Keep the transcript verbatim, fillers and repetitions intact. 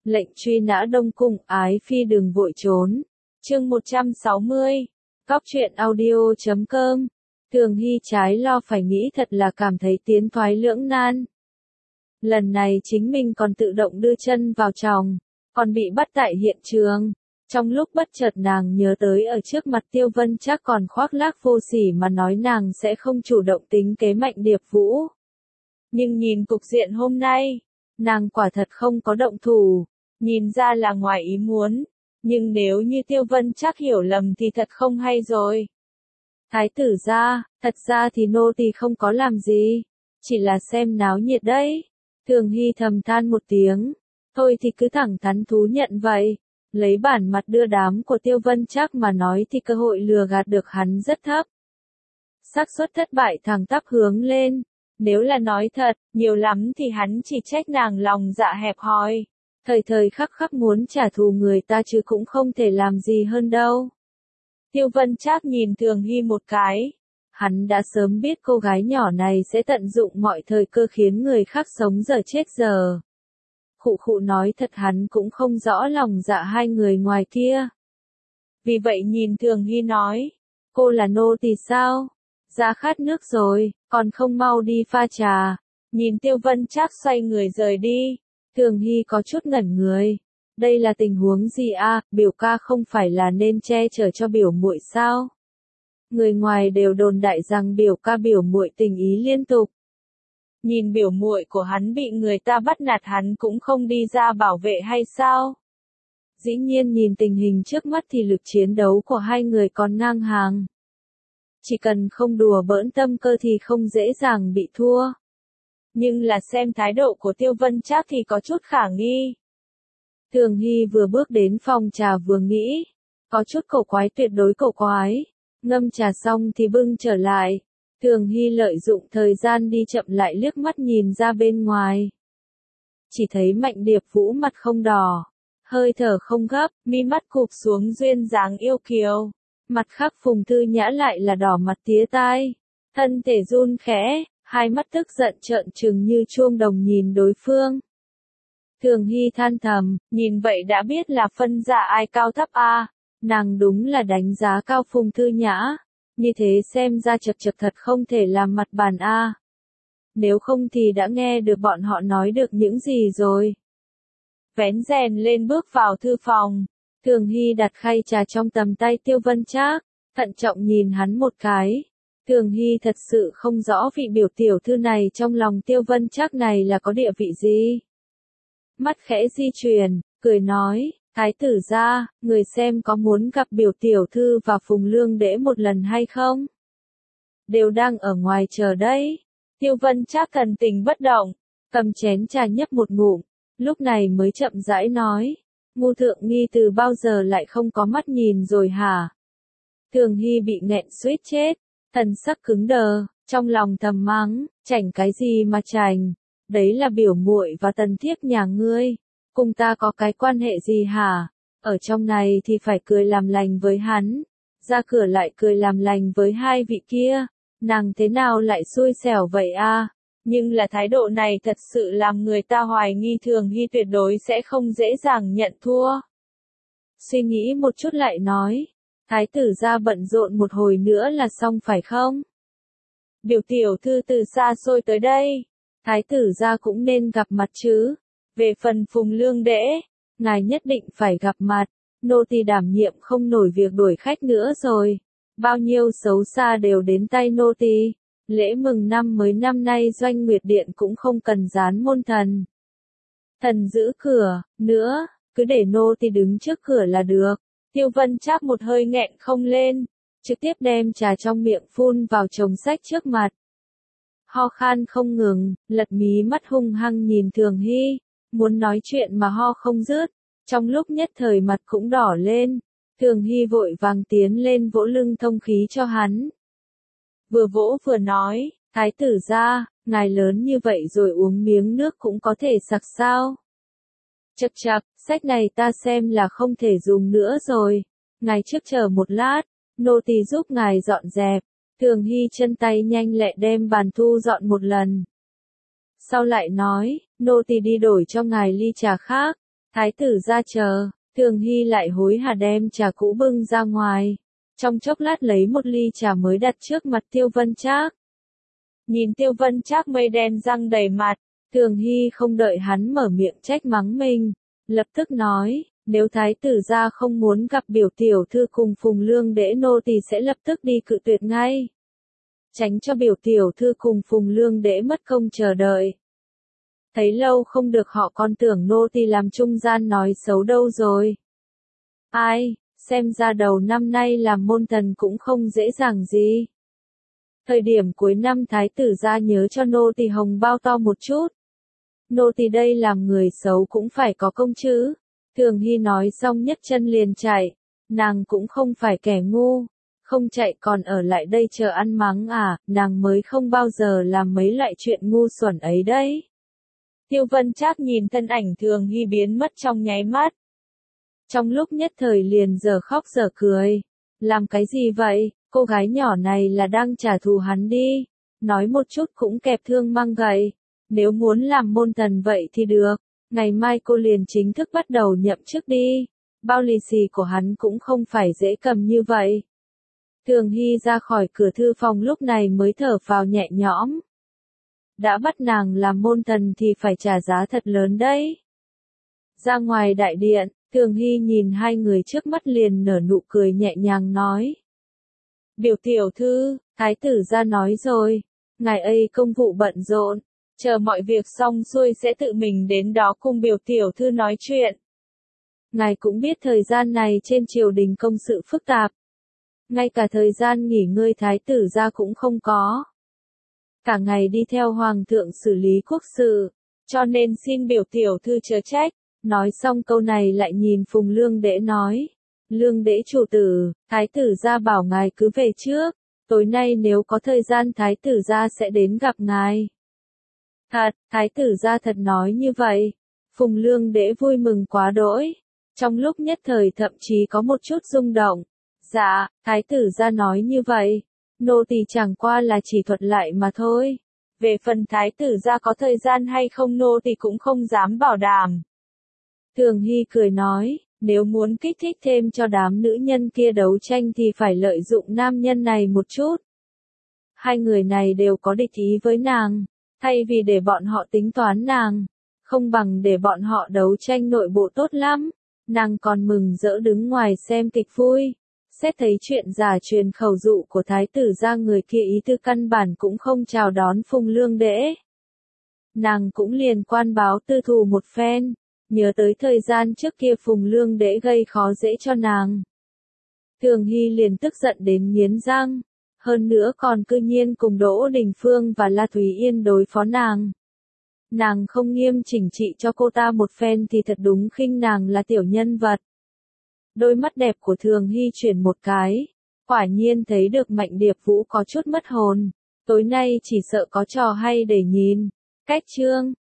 Lệnh truy nã Đông Cung, ái phi đừng vội trốn. Chương một trăm sáu mươi. Cóc truyện audio chấm com. Thường Hy trái lo phải nghĩ thật là cảm thấy tiến thoái lưỡng nan. Lần này chính mình còn tự động đưa chân vào chòng, còn bị bắt tại hiện trường. Trong lúc bất chợt nàng nhớ tới ở trước mặt Tiêu Vân Trác còn khoác lác vô sỉ mà nói nàng sẽ không chủ động tính kế Mạnh Điệp Vũ. Nhưng nhìn cục diện hôm nay, nàng quả thật không có động thủ, nhìn ra là ngoài ý muốn, nhưng nếu như Tiêu Vân Trác hiểu lầm thì thật không hay rồi. Thái tử gia, thật ra thì nô tỳ không có làm gì, chỉ là xem náo nhiệt đấy. Thường Hy thầm than một tiếng, thôi thì cứ thẳng thắn thú nhận vậy. Lấy bản mặt đưa đám của Tiêu Vân Trác mà nói thì cơ hội lừa gạt được hắn rất thấp. Xác suất thất bại thẳng tắp hướng lên. Nếu là nói thật, nhiều lắm thì hắn chỉ trách nàng lòng dạ hẹp hòi. Thời thời khắc khắc muốn trả thù người ta chứ cũng không thể làm gì hơn đâu. Tiêu Vân Trác nhìn Thường Hy một cái. Hắn đã sớm biết cô gái nhỏ này sẽ tận dụng mọi thời cơ khiến người khác sống giờ chết giờ. Khụ khụ nói thật hắn cũng không rõ lòng dạ hai người ngoài kia. Vì vậy nhìn Thường Hy nói, cô là nô tỳ sao? Ra khát nước rồi, còn không mau đi pha trà. Nhìn Tiêu Vân Trác xoay người rời đi, Thường Hy có chút ngẩn người. Đây là tình huống gì a? Biểu ca không phải là nên che chở cho biểu muội sao? Người ngoài đều đồn đại rằng biểu ca biểu muội tình ý liên tục. Nhìn biểu muội của hắn bị người ta bắt nạt hắn cũng không đi ra bảo vệ hay sao? Dĩ nhiên nhìn tình hình trước mắt thì lực chiến đấu của hai người còn ngang hàng. Chỉ cần không đùa bỡn tâm cơ thì không dễ dàng bị thua. Nhưng là xem thái độ của Tiêu Vân Trác thì có chút khả nghi. Thường Hy vừa bước đến phòng trà vừa nghĩ, có chút cổ quái, tuyệt đối cổ quái. Ngâm trà xong thì bưng trở lại. Thường Hy lợi dụng thời gian đi chậm lại liếc mắt nhìn ra bên ngoài. Chỉ thấy Mạnh Điệp Vũ mặt không đỏ, hơi thở không gấp, mi mắt cụp xuống duyên dáng yêu kiều. Mặt khác Phùng Thư Nhã lại là đỏ mặt tía tai, thân thể run khẽ, hai mắt tức giận trợn trừng như chuông đồng nhìn đối phương. Thường Hy than thầm, nhìn vậy đã biết là phân ra ai cao thấp a. À. Nàng đúng là đánh giá cao Phùng Thư Nhã. Như thế xem ra chật chật thật không thể làm mặt bàn a. À. Nếu không thì đã nghe được bọn họ nói được những gì rồi. Vén rèn lên bước vào thư phòng. Thường Hy đặt khay trà trong tầm tay Tiêu Vân Trác, thận trọng nhìn hắn một cái. Thường Hy thật sự không rõ vị biểu tiểu thư này trong lòng Tiêu Vân Trác này là có địa vị gì. Mắt khẽ di chuyển, cười nói. Thái tử gia, người xem có muốn gặp biểu tiểu thư và Phùng Lương Đễ một lần hay không? Đều đang ở ngoài chờ đấy. Tiêu Vân Trác thần tình bất động, cầm chén trà nhấp một ngụm, lúc này mới chậm rãi nói, ngu thượng nghi từ bao giờ lại không có mắt nhìn rồi hả? Thường Hy bị nghẹn suýt chết, thần sắc cứng đờ, trong lòng thầm mắng, chảnh cái gì mà chảnh, đấy là biểu muội và tần thiếp nhà ngươi. Cùng ta có cái quan hệ gì hả? Ở trong này thì phải cười làm lành với hắn, ra cửa lại cười làm lành với hai vị kia, nàng thế nào lại xui xẻo vậy a? À? Nhưng là thái độ này thật sự làm người ta hoài nghi Thường Hy tuyệt đối sẽ không dễ dàng nhận thua. Suy nghĩ một chút lại nói, thái tử gia bận rộn một hồi nữa là xong phải không? Biểu tiểu thư từ xa xôi tới đây, thái tử gia cũng nên gặp mặt chứ. Về phần Phùng Lương Đễ, ngài nhất định phải gặp mặt, nô tỳ đảm nhiệm không nổi việc đuổi khách nữa rồi. Bao nhiêu xấu xa đều đến tay nô tỳ. Lễ mừng năm mới năm nay Doanh Nguyệt Điện cũng không cần dán môn thần. Thần giữ cửa, nữa, cứ để nô tỳ đứng trước cửa là được. Tiêu Vân Trác một hơi nghẹn không lên, trực tiếp đem trà trong miệng phun vào chồng sách trước mặt. Ho khan không ngừng, lật mí mắt hung hăng nhìn Thường Hy. Muốn nói chuyện mà ho không dứt, trong lúc nhất thời mặt cũng đỏ lên, Thường Hy vội vàng tiến lên vỗ lưng thông khí cho hắn. Vừa vỗ vừa nói, thái tử gia, ngài lớn như vậy rồi uống miếng nước cũng có thể sặc sao? Chậc chậc, sách này ta xem là không thể dùng nữa rồi, ngài trước chờ một lát, nô tỳ giúp ngài dọn dẹp. Thường Hy chân tay nhanh lẹ đem bàn thu dọn một lần. Sau lại nói, nô tỳ đi đổi cho ngài ly trà khác. Thái tử ra chờ, Thường Hy lại hối hả đem trà cũ bưng ra ngoài. Trong chốc lát lấy một ly trà mới đặt trước mặt Tiêu Vân Trác. Nhìn Tiêu Vân Trác mây đen răng đầy mặt, Thường Hy không đợi hắn mở miệng trách mắng mình, lập tức nói, nếu thái tử gia không muốn gặp biểu tiểu thư cùng Phùng Lương Đễ nô thì sẽ lập tức đi cự tuyệt ngay. Tránh cho biểu tiểu thư cùng Phùng Lương Đễ mất công chờ đợi. Thấy lâu không được họ còn tưởng nô tỳ làm trung gian nói xấu đâu rồi. Ai, xem ra đầu năm nay làm môn thần cũng không dễ dàng gì. Thời điểm cuối năm thái tử gia nhớ cho nô tỳ hồng bao to một chút. Nô tỳ đây làm người xấu cũng phải có công chứ. Thường Hy nói xong nhấc chân liền chạy. Nàng cũng không phải kẻ ngu. Không chạy còn ở lại đây chờ ăn mắng à, nàng mới không bao giờ làm mấy loại chuyện ngu xuẩn ấy đấy. Tiêu Vân Trác nhìn thân ảnh Thường Hy biến mất trong nháy mắt. Trong lúc nhất thời liền giờ khóc giờ cười. Làm cái gì vậy, cô gái nhỏ này là đang trả thù hắn đi. Nói một chút cũng kẹp thương mang gậy. Nếu muốn làm môn thần vậy thì được. Ngày mai cô liền chính thức bắt đầu nhậm chức đi. Bao lì xì của hắn cũng không phải dễ cầm như vậy. Thường Hy ra khỏi cửa thư phòng lúc này mới thở phào nhẹ nhõm. Đã bắt nàng làm môn thần thì phải trả giá thật lớn đấy. Ra ngoài đại điện, Thường Hy nhìn hai người trước mắt liền nở nụ cười nhẹ nhàng nói. Biểu tiểu thư, thái tử ra nói rồi, ngài ấy công vụ bận rộn, chờ mọi việc xong xuôi sẽ tự mình đến đó cùng biểu tiểu thư nói chuyện. Ngài cũng biết thời gian này trên triều đình công sự phức tạp. Ngay cả thời gian nghỉ ngơi thái tử ra cũng không có. Cả ngày đi theo hoàng thượng xử lý quốc sự, cho nên xin biểu tiểu thư chớ trách. Nói xong câu này lại nhìn Phùng Lương Đễ nói. Lương Đễ chủ tử, thái tử gia bảo ngài cứ về trước. Tối nay nếu có thời gian thái tử gia sẽ đến gặp ngài. Thật, thái tử gia thật nói như vậy. Phùng Lương Đễ vui mừng quá đỗi. Trong lúc nhất thời thậm chí có một chút rung động. Dạ, thái tử gia nói như vậy. Nô tỳ chẳng qua là chỉ thuật lại mà thôi. Về phần thái tử gia có thời gian hay không nô tỳ cũng không dám bảo đảm. Thường Hy cười nói, nếu muốn kích thích thêm cho đám nữ nhân kia đấu tranh thì phải lợi dụng nam nhân này một chút. Hai người này đều có địch ý với nàng, thay vì để bọn họ tính toán nàng, không bằng để bọn họ đấu tranh nội bộ tốt lắm. Nàng còn mừng rỡ đứng ngoài xem kịch vui. Xét thấy chuyện giả truyền khẩu dụ của thái tử gia người kia ý tư căn bản cũng không chào đón Phùng Lương Đễ. Nàng cũng liền quan báo tư thù một phen, nhớ tới thời gian trước kia Phùng Lương Đễ gây khó dễ cho nàng. Thường Hy liền tức giận đến nghiến răng, hơn nữa còn cư nhiên cùng Đỗ Đình Phương và La Thúy Yên đối phó nàng. Nàng không nghiêm chỉnh trị cho cô ta một phen thì thật đúng khinh nàng là tiểu nhân vật. Đôi mắt đẹp của Thường Hy chuyển một cái, quả nhiên thấy được Mạnh Điệp Vũ có chút mất hồn, tối nay chỉ sợ có trò hay để nhìn. Cách chương